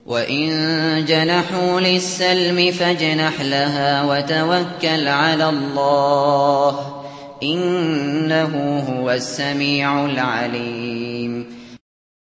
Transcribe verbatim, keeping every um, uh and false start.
وَإِن جَنَحُوا لِلسَّلْمِ فَاجْنَحْ لَهَا وَتَوَكَّلْ عَلَى اللَّهِ ۚ إِنَّهُ هُوَ السَّمِيعُ الْعَلِيمُ